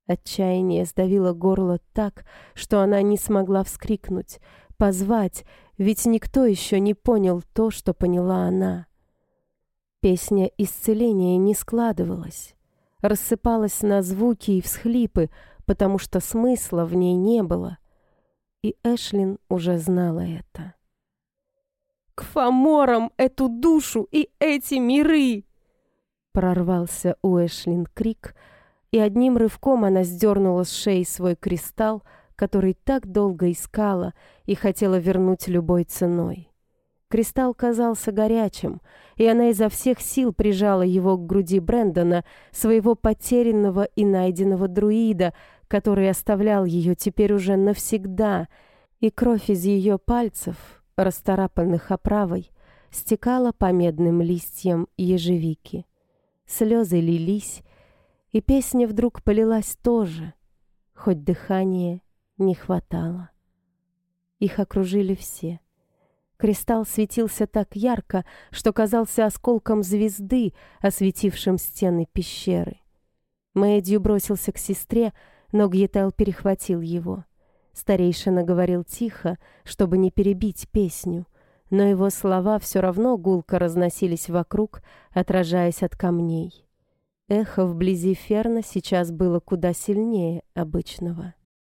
Отчаяние сдавило горло так, что она не смогла вскрикнуть, позвать, ведь никто еще не понял то, что поняла она. Песня исцеления не складывалась, рассыпалась на звуки и всхлипы, потому что смысла в ней не было. И Эшлин уже знала это. «К Фоморам эту душу и эти миры!» Прорвался у Эшлин крик, и одним рывком она сдернула с шеи свой кристалл, который так долго искала и хотела вернуть любой ценой. Кристалл казался горячим, и она изо всех сил прижала его к груди Брэндона, своего потерянного и найденного друида, который оставлял ее теперь уже навсегда, и кровь из ее пальцев, расцарапанных оправой, стекала по медным листьям ежевики. Слезы лились, и песня вдруг полилась тоже, хоть дыхания не хватало. Их окружили все. Кристалл светился так ярко, что казался осколком звезды, осветившим стены пещеры. Мэдью бросился к сестре, но Гьетел перехватил его. Старейшина говорил тихо, чтобы не перебить песню, но его слова все равно гулко разносились вокруг, отражаясь от камней. Эхо вблизи Ферна сейчас было куда сильнее обычного.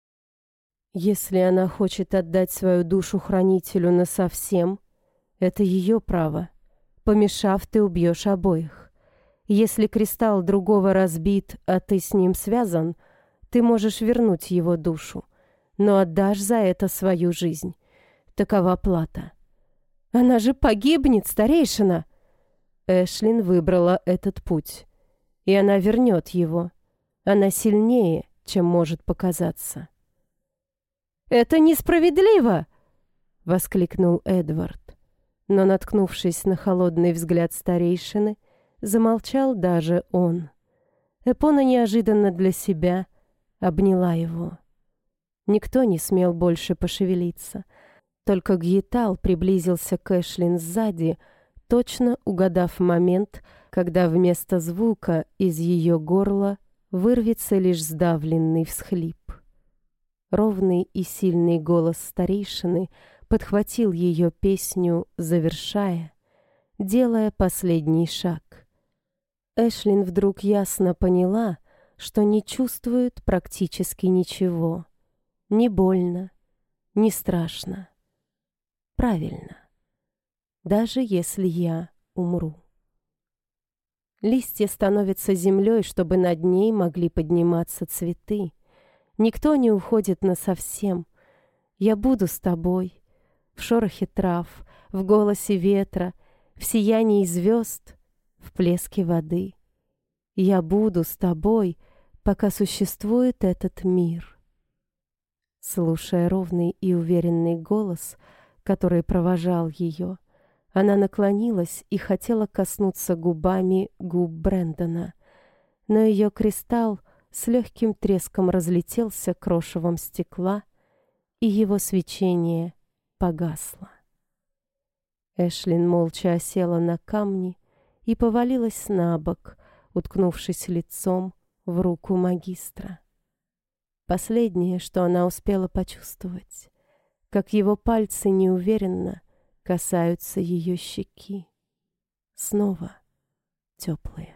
Если она хочет отдать свою душу хранителю насовсем, это ее право. Помешав, ты убьешь обоих. Если кристалл другого разбит, а ты с ним связан, ты можешь вернуть его душу, но отдашь за это свою жизнь. Такова плата. Она же погибнет, старейшина! Эшлин выбрала этот путь, и она вернет его. Она сильнее, чем может показаться. «Это несправедливо!» — воскликнул Эдвард. Но, наткнувшись на холодный взгляд старейшины, замолчал даже он. Эпона неожиданно для себя обняла его. Никто не смел больше пошевелиться. Только Гьетал приблизился к Эшлин сзади, точно угадав момент, когда вместо звука из ее горла вырвется лишь сдавленный всхлип. Ровный и сильный голос старейшины подхватил ее песню, завершая, делая последний шаг. Эшлин вдруг ясно поняла, что не чувствует практически ничего. Не больно, не страшно. Правильно. Даже если я умру. Листья становятся землей, чтобы над ней могли подниматься цветы. Никто не уходит насовсем. Я буду с тобой. В шорохе трав, в голосе ветра, в сиянии звезд, в плеске воды. Я буду с тобой, пока существует этот мир. Слушая ровный и уверенный голос, который провожал ее, она наклонилась и хотела коснуться губами губ Брэндона, но ее кристалл с легким треском разлетелся крошевом стекла, и его свечение погасло. Эшлин молча осела на камни и повалилась на бок, уткнувшись лицом в руку магистра. Последнее, что она успела почувствовать, как его пальцы неуверенно касаются ее щеки. Снова теплые.